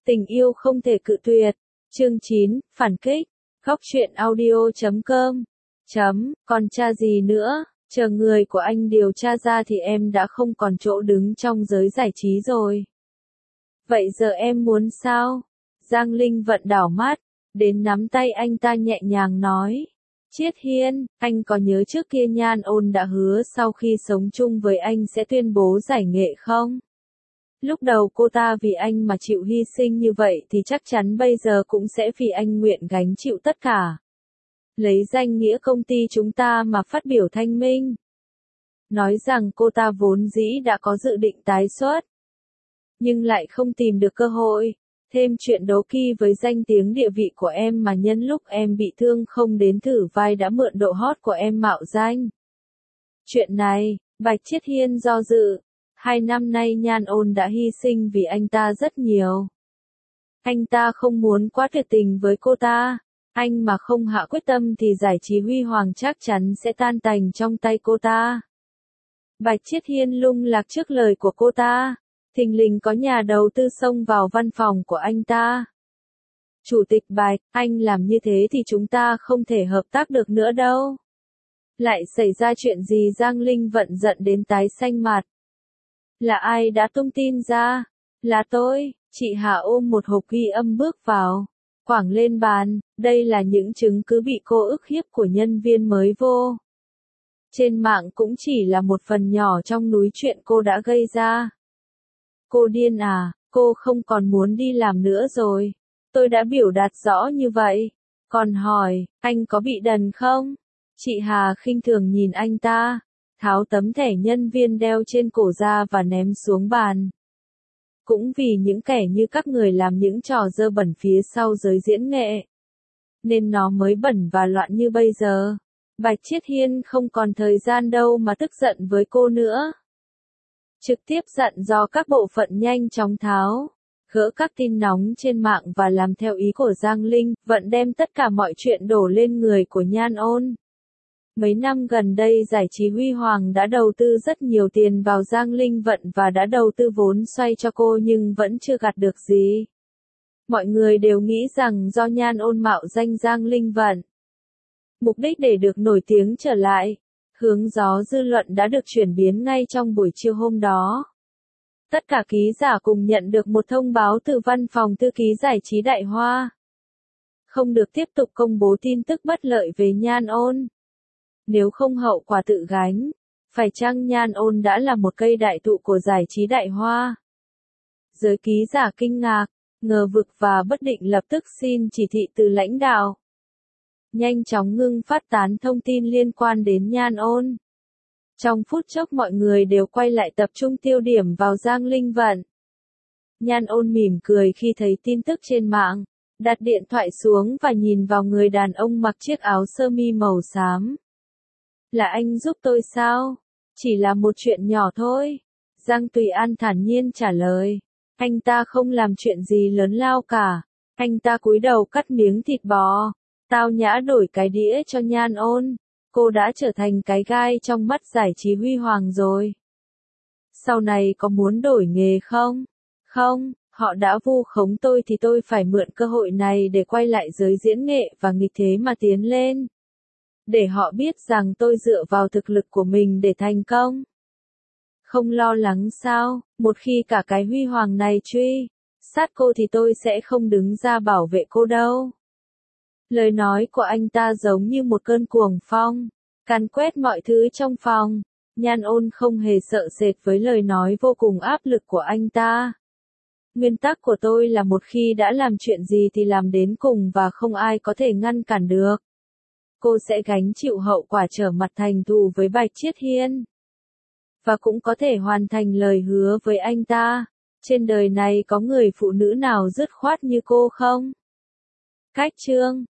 Tình yêu không thể cự tuyệt. Chương 9, phản kích. Góc truyện audio.com. Còn cha gì nữa, chờ người của anh điều tra ra thì em đã không còn chỗ đứng trong giới giải trí rồi. Vậy giờ em muốn sao? Giang Linh Vận đảo mắt, đến nắm tay anh ta nhẹ nhàng nói. Chiết Hiên, anh có nhớ trước kia Nhan Ôn đã hứa sau khi sống chung với anh sẽ tuyên bố giải nghệ không? Lúc đầu cô ta vì anh mà chịu hy sinh như vậy thì chắc chắn bây giờ cũng sẽ vì anh nguyện gánh chịu tất cả. Lấy danh nghĩa công ty chúng ta mà phát biểu thanh minh. Nói rằng cô ta vốn dĩ đã có dự định tái xuất. Nhưng lại không tìm được cơ hội. Thêm chuyện đố kỵ với danh tiếng địa vị của em mà nhân lúc em bị thương không đến thử vai đã mượn độ hot của em mạo danh. Chuyện này, Bạch Chiết Hiên do dự. 2 năm nay Nhan Ôn đã hy sinh vì anh ta rất nhiều. Anh ta không muốn quá tuyệt tình với cô ta. Anh mà không hạ quyết tâm thì giải trí huy hoàng chắc chắn sẽ tan tành trong tay cô ta. Bạch Chiết Hiên lung lạc trước lời của cô ta. Thình lình có nhà đầu tư xông vào văn phòng của anh ta. Chủ tịch Bạch, anh làm như thế thì chúng ta không thể hợp tác được nữa đâu. Lại xảy ra chuyện gì? Giang Linh Vận giận đến tái xanh mặt. Là ai đã tung tin ra? Là tôi. Chị Hà ôm một hộp ghi âm bước vào. Quẳng lên bàn, đây là những chứng cứ bị cô ức hiếp của nhân viên mới vô. Trên mạng cũng chỉ là một phần nhỏ trong núi chuyện cô đã gây ra. Cô điên à, cô không còn muốn đi làm nữa rồi. Tôi đã biểu đạt rõ như vậy. Còn hỏi, anh có bị đần không? Chị Hà khinh thường nhìn anh ta, tháo tấm thẻ nhân viên đeo trên cổ ra và ném xuống bàn. Cũng vì những kẻ như các người làm những trò dơ bẩn phía sau giới diễn nghệ, nên nó mới bẩn và loạn như bây giờ. Bạch Chiết Hiên không còn thời gian đâu mà tức giận với cô nữa. Trực tiếp dặn dò các bộ phận nhanh chóng tháo, gỡ các tin nóng trên mạng và làm theo ý của Giang Linh Vận, đem tất cả mọi chuyện đổ lên người của Nhan Ôn. Mấy năm gần đây giải trí huy hoàng đã đầu tư rất nhiều tiền vào Giang Linh Vận và đã đầu tư vốn xoay cho cô nhưng vẫn chưa gặt được gì. Mọi người đều nghĩ rằng do Nhan Ôn mạo danh Giang Linh Vận. Mục đích để được nổi tiếng trở lại. Hướng gió dư luận đã được chuyển biến ngay trong buổi chiều hôm đó. Tất cả ký giả cùng nhận được một thông báo từ văn phòng thư ký giải trí Đại Hoa. Không được tiếp tục công bố tin tức bất lợi về Nhan Ôn. Nếu không hậu quả tự gánh. Phải chăng Nhan Ôn đã là một cây đại thụ của giải trí Đại Hoa? Giới ký giả kinh ngạc, ngờ vực và bất định lập tức xin chỉ thị từ lãnh đạo. Nhanh chóng ngưng phát tán thông tin liên quan đến Nhan Ôn. Trong phút chốc mọi người đều quay lại tập trung tiêu điểm vào Giang Linh Vận. Nhan Ôn mỉm cười khi thấy tin tức trên mạng, đặt điện thoại xuống và nhìn vào người đàn ông mặc chiếc áo sơ mi màu xám. Là anh giúp tôi sao? Chỉ là một chuyện nhỏ thôi. Giang Tùy An thản nhiên trả lời. Anh ta không làm chuyện gì lớn lao cả. Anh ta cúi đầu cắt miếng thịt bò. Tao nhã đổi cái đĩa cho Nhan Ôn. Cô đã trở thành cái gai trong mắt giải trí huy hoàng rồi. Sau này có muốn đổi nghề không? Không, họ đã vu khống tôi thì tôi phải mượn cơ hội này để quay lại giới diễn nghệ và nghịch thế mà tiến lên. Để họ biết rằng tôi dựa vào thực lực của mình để thành công. Không lo lắng sao, một khi cả cái huy hoàng này truy sát cô thì tôi sẽ không đứng ra bảo vệ cô đâu. Lời nói của anh ta giống như một cơn cuồng phong, càn quét mọi thứ trong phòng. Nhan Ôn không hề sợ sệt với lời nói vô cùng áp lực của anh ta. Nguyên tắc của tôi là một khi đã làm chuyện gì thì làm đến cùng và không ai có thể ngăn cản được. Cô sẽ gánh chịu hậu quả trở mặt thành thù với Bạch Chiết Hiên. Và cũng có thể hoàn thành lời hứa với anh ta. Trên đời này có người phụ nữ nào dứt khoát như cô không? Cách chương